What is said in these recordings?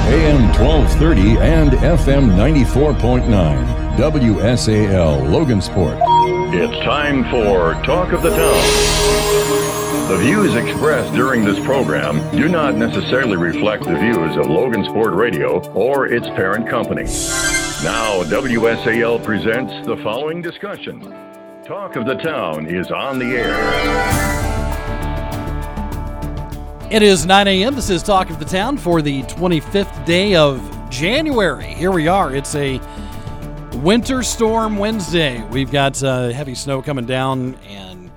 AM 1230 and FM 94.9. WSAL Logansport. It's time for Talk of the Town. The views expressed during this program do not necessarily reflect the views of Logansport Radio or its parent company. Now, WSAL presents the following discussion. Talk of the Town is on the air. It is 9 a.m. This is Talk of the Town for the 25th day of January. Here we are. It's a Winter Storm Wednesday. We've got heavy snow coming down, and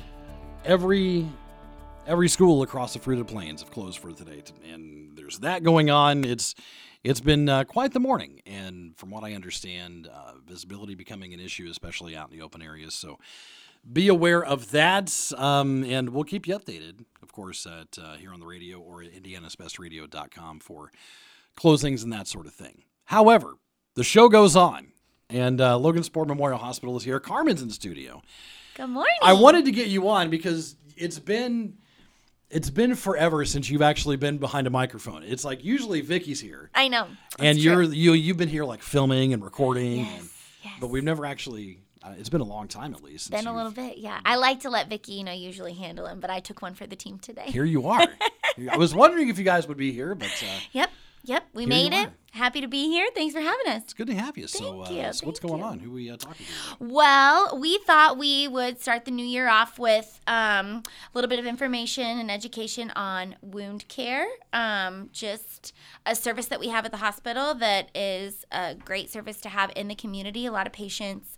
every school across the Fruita Plains have closed for today. And there's that going on. It's been quite the morning, and from what I understand, visibility becoming an issue, especially out in the open areas. So be aware of that, and we'll keep you updated, of course, at here on the radio or at indianasbestradio.com for closings and that sort of thing. However, the show goes on, and Logansport Memorial Hospital is here. Carmen's in the studio. Good morning. I wanted to get you on because it's been forever since you've actually been behind a microphone. It's like usually Vicky's here. I know. And you've been here like filming and recording. Yes. But we've never actually, it's been a long time at least. Been a little bit, yeah. I like to let Vicky, usually handle him, but I took one for the team today. Here you are. I was wondering if you guys would be here, but Yep. We made it. Happy to be here. Thanks for having us. It's good to have you. Thank you. So what's going on? Who are we talking to? Well, we thought we would start the new year off with a little bit of information and education on wound care. Just a service that we have at the hospital that is a great service to have in the community. A lot of patients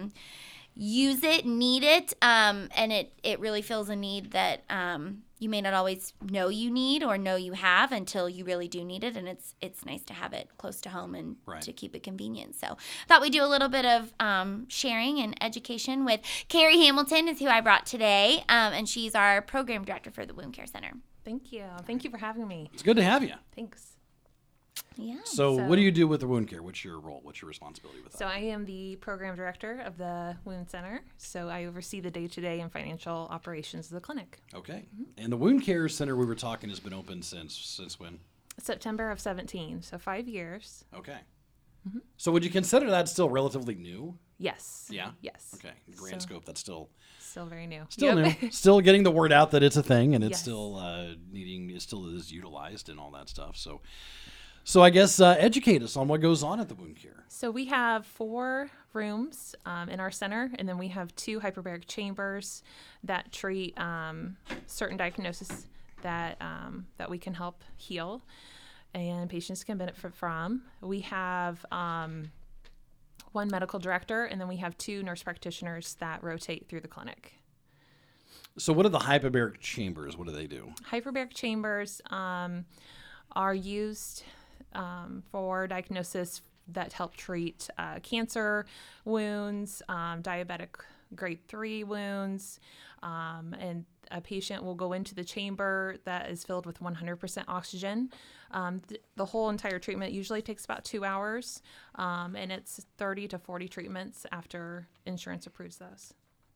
use it, need it, and it really fills a need that you may not always know you need or know you have until you really do need it, and it's nice to have it close to home and to keep it convenient. So thought we'd do a little bit of sharing and education with Carrie Hamilton is who I brought today, and she's our program director for the Wound Care Center. Thank you. Thank you for having me. It's good to have you. Thanks. Yeah. So what do you do with the wound care? What's your role? What's your responsibility with that? So I am the program director of the Wound Center. So I oversee the day-to-day and financial operations of the clinic. Okay. Mm-hmm. And the Wound Care Center we were talking has been open since when? September of 2017, so 5 years. Okay. Mm-hmm. So would you consider that still relatively new? Yes. Yeah? Yes. Okay. In grand scope, that's still very new. Still new. Still getting the word out that it's a thing, and it's Yes. it still is utilized and all that stuff. So I guess educate us on what goes on at the wound care. So we have 4 rooms in our center, and then we have 2 hyperbaric chambers that treat certain diagnoses that we can help heal and patients can benefit from. We have 1 medical director, and then we have 2 nurse practitioners that rotate through the clinic. So what are the hyperbaric chambers? What do they do? Hyperbaric chambers are used for diagnosis that help treat cancer wounds, diabetic grade 3 wounds, and a patient will go into the chamber that is filled with 100% oxygen. The whole entire treatment usually takes about 2 hours, and it's 30 to 40 treatments after insurance approves those.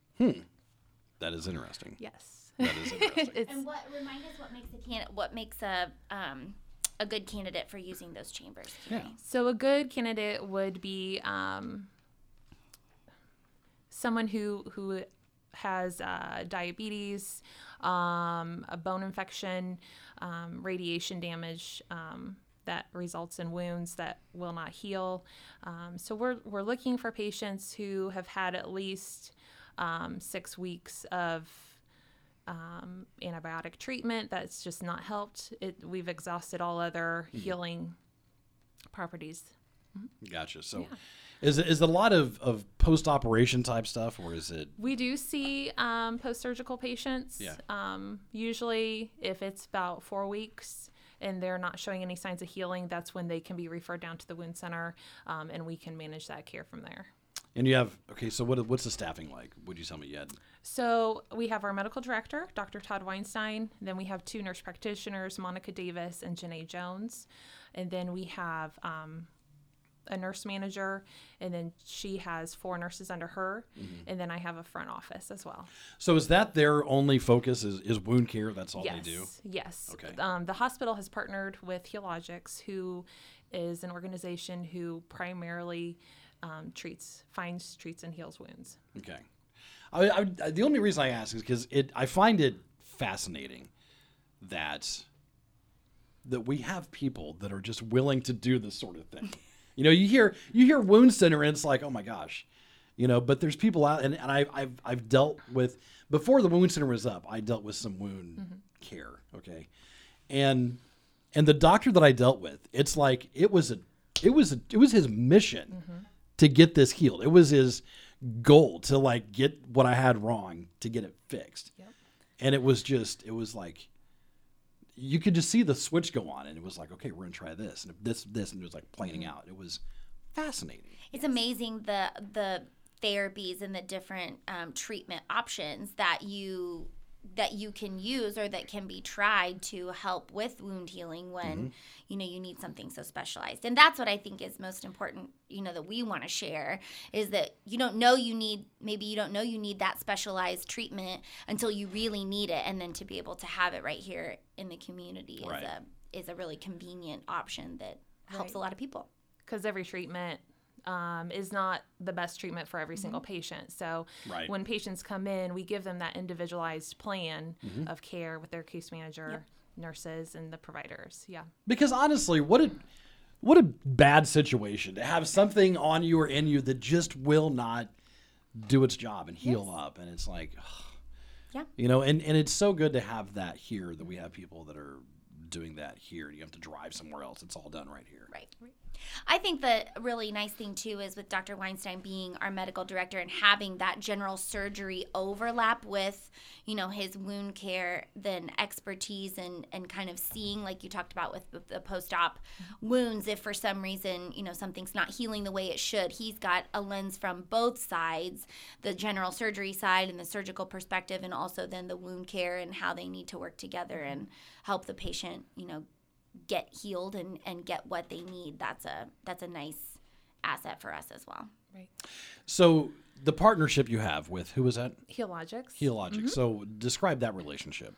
That is interesting. Yes. That is interesting. And remind us what makes a good candidate for using those chambers? Yeah. So a good candidate would be someone who has diabetes, a bone infection, radiation damage that results in wounds that will not heal. So we're looking for patients who have had at least 6 weeks of antibiotic treatment that's just not helped. We've exhausted all other healing properties. Gotcha. So is it a lot of post-operation type stuff, or is it? We do see post-surgical patients. Yeah. Usually if it's about 4 weeks and they're not showing any signs of healing, that's when they can be referred down to the wound center, and we can manage that care from there. And you have, so what's the staffing like? Would you tell me yet? So we have our medical director, Dr. Todd Weinstein. Then we have 2 nurse practitioners, Monica Davis and Janae Jones. And then we have a nurse manager, and then she has 4 nurses under her, and then I have a front office as well. So is that their only focus is wound care? That's all they do? Yes. Okay. The hospital has partnered with Healogics, who is an organization who primarily finds, treats, and heals wounds. Okay. The only reason I ask is because I find it fascinating that we have people that are just willing to do this sort of thing. You know, you hear wound center and it's like, oh my gosh, you know, but there's people out and I've dealt with, before the wound center was up, I dealt with some wound care. Okay. And the doctor that I dealt with, it's like, it was his mission to get this healed. It was his goal to like get what I had wrong to get it fixed. Yep. And it was like, you could just see the switch go on, and it was like, okay, we're gonna try this and this, and it was like planning out. It was fascinating. It's amazing the therapies and the different treatment options that you can use or that can be tried to help with wound healing when you need something so specialized. And that's what I think is most important, that we want to share, is that you don't know you need that specialized treatment until you really need it, and then to be able to have it right here in the community is a really convenient option that helps a lot of people. Because every treatment is not the best treatment for every single patient. So when patients come in, we give them that individualized plan of care with their case manager, nurses, and the providers. Yeah. Because honestly, what a bad situation to have something on you or in you that just will not do its job and heal up. And it's like, and it's so good to have that here, that we have people that are doing that here. You have to drive somewhere else. It's all done right here. Right. I think the really nice thing, too, is with Dr. Weinstein being our medical director and having that general surgery overlap with, his wound care, then expertise and kind of seeing, like you talked about with the post-op wounds, if for some reason, something's not healing the way it should. He's got a lens from both sides, the general surgery side and the surgical perspective, and also then the wound care and how they need to work together and help the patient, get healed and get what they need. That's a nice asset for us as well. Right. So the partnership you have with, who is that? Healogics. So describe that relationship.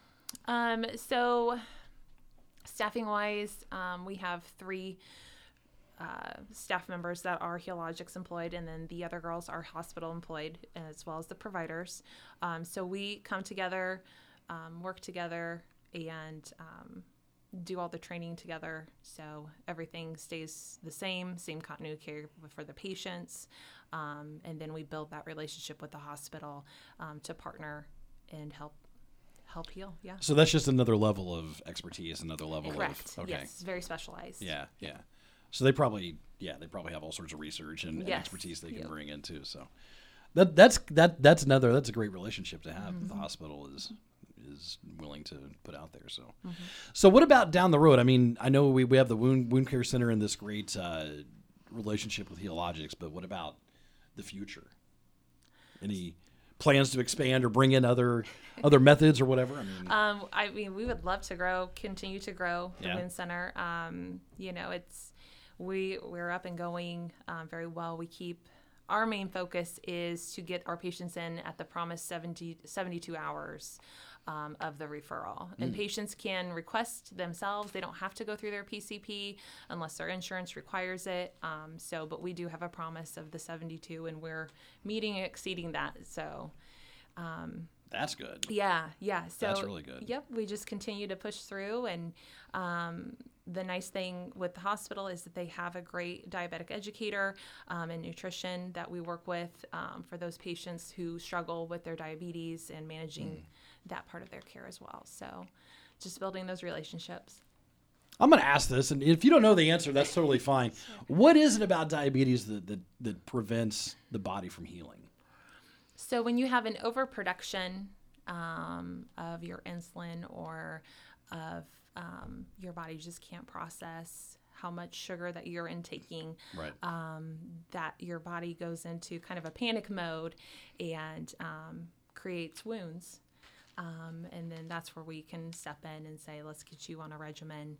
So staffing wise, we have 3 staff members that are Healogics employed, and then the other girls are hospital employed, as well as the providers. So we come together, work together, and do all the training together, so everything stays the same continuity care for the patients, and then we build that relationship with the hospital to partner and help heal. Yeah. So that's just another level of expertise, another level Correct. of Yes, very specialized. Yeah. So they probably have all sorts of research and expertise they can bring in too. So that's a great relationship to have. The hospital is willing to put out there. So, So what about down the road? I mean, I know we have the wound care center and this great relationship with Healogics, but what about the future? Any plans to expand or bring in other methods or whatever? I mean, we would love to continue to grow the wound center. We're up and going very well. Our main focus is to get our patients in at the promised 72 hours of the referral. And patients can request themselves. They don't have to go through their PCP unless their insurance requires it. But we do have a promise of the 72, and we're meeting and exceeding that. So that's good. Yeah. So that's really good. Yep. We just continue to push through, and the nice thing with the hospital is that they have a great diabetic educator and nutrition that we work with for those patients who struggle with their diabetes and managing that part of their care as well. So just building those relationships. I'm going to ask this, and if you don't know the answer, that's totally fine. What is it about diabetes that prevents the body from healing? So when you have an overproduction of your insulin, or of your body just can't process how much sugar that you're intaking, that your body goes into kind of a panic mode and creates wounds. And then that's where we can step in and say, let's get you on a regimen.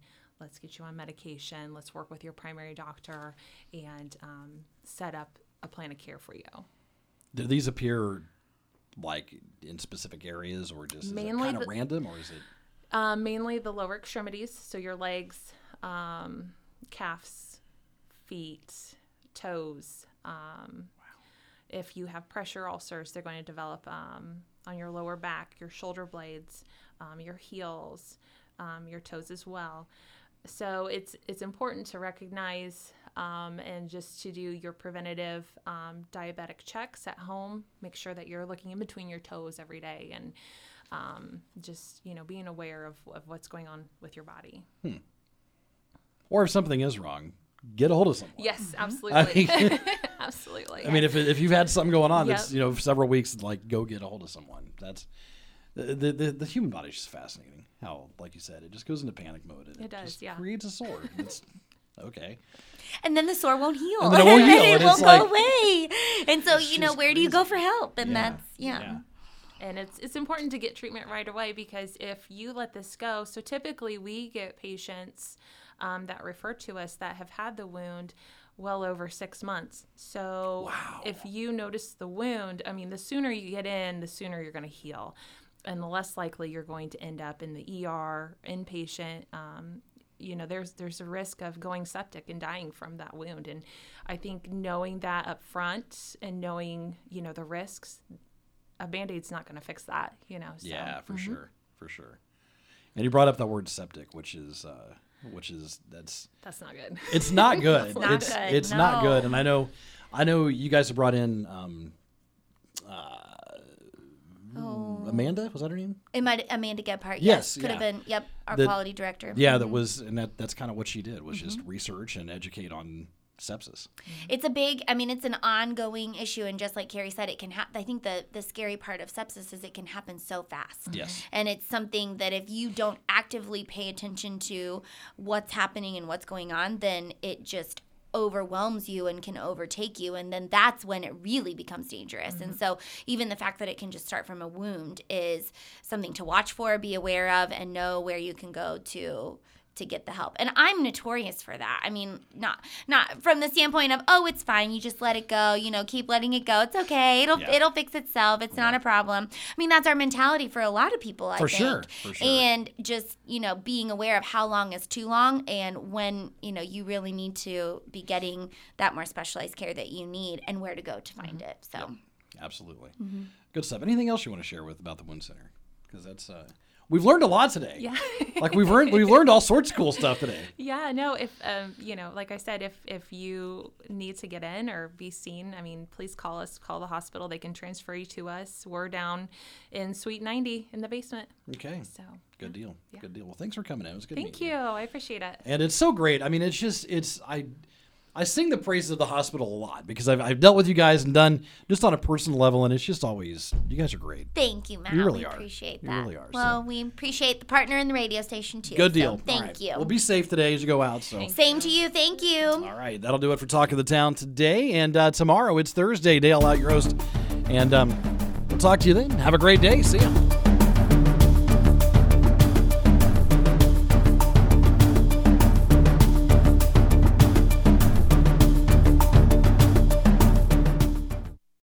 let's get you on medication. Let's work with your primary doctor and set up a plan of care for you. Do these appear like in specific areas, or just is it kind of random, or is it? Mainly the lower extremities, so your legs, calves, feet, toes. If you have pressure ulcers, they're going to develop on your lower back, your shoulder blades, your heels, your toes as well. So it's important to recognize and just to do your preventative diabetic checks at home. Make sure that you're looking in between your toes every day, and just being aware of what's going on with your body. Or if something is wrong, get a hold of someone. Yes, absolutely. Absolutely. I mean, if you've had something going on Yep. that's several weeks, like, go get a hold of someone. That's the human body is just fascinating. How, like you said, it just goes into panic mode. And It does, just yeah. creates a sore. It's okay. And then the sore won't heal. And then it won't heal, It and won't it's go like- away. And so, It's just where do you go crazy. for help? And Yeah. that's, yeah. And it's important to get treatment right away, because if you let this go, so typically we get patients that refer to us that have had the wound well over 6 months. So if you notice the wound, I mean, the sooner you get in, the sooner you're going to heal, and the less likely you're going to end up in the ER, inpatient. There's a risk of going septic and dying from that wound. And I think knowing that up front and knowing, the risks, a Band-Aid's not going to fix that, So. Yeah, for sure. And you brought up that word septic, which is that's not good. it's not good. It's not good, It's not no. good. And I know you guys have brought in Amanda, was that her name? It might Amanda Gebhardt. Yes, Could have yeah. been. Yep. Our The- quality director. Yeah, that's kind of what she did, was just research and educate on sepsis. It's it's an ongoing issue. And just like Carrie said, it can happen. I think the scary part of sepsis is it can happen so fast. Yes. And it's something that if you don't actively pay attention to what's happening and what's going on, then it just overwhelms you and can overtake you, and then that's when it really becomes dangerous. And so even the fact that it can just start from a wound is something to watch for, be aware of, and know where you can go to get the help. And I'm notorious for that. I mean, not from the standpoint of, oh, it's fine, you just let it go, keep letting it go. It's okay. It'll fix itself. It's not a problem. I mean, that's our mentality for a lot of people, I think. For sure. And just, being aware of how long is too long, and when, you really need to be getting that more specialized care that you need, and where to go to find it. So Absolutely. Good stuff. Anything else you want to share about the Wound Center? Because that's we've learned a lot today. Yeah. Like we've learned all sorts of cool stuff today. Yeah, no, if, like I said, if you need to get in or be seen, I mean, please call us, call the hospital. They can transfer you to us. We're down in Suite 90 in the basement. Okay. So Good deal. Yeah. Good deal. Well, thanks for coming in. It was good thank meeting you. I appreciate it. And it's so great. I mean, I sing the praises of the hospital a lot because I've dealt with you guys and done just on a personal level, and it's just always, you guys are great. thank you, Matt. You really we are. appreciate You that. really are, Well, so. we appreciate the partner in the radio station too. Good deal. So thank All right. you. Well, be safe today as you go out. So. Thanks. Same to you. Thank you. All right, that'll do it for Talk of the Town today. And tomorrow it's Thursday. Dale out, your host. And we'll talk to you then. Have a great day. See ya.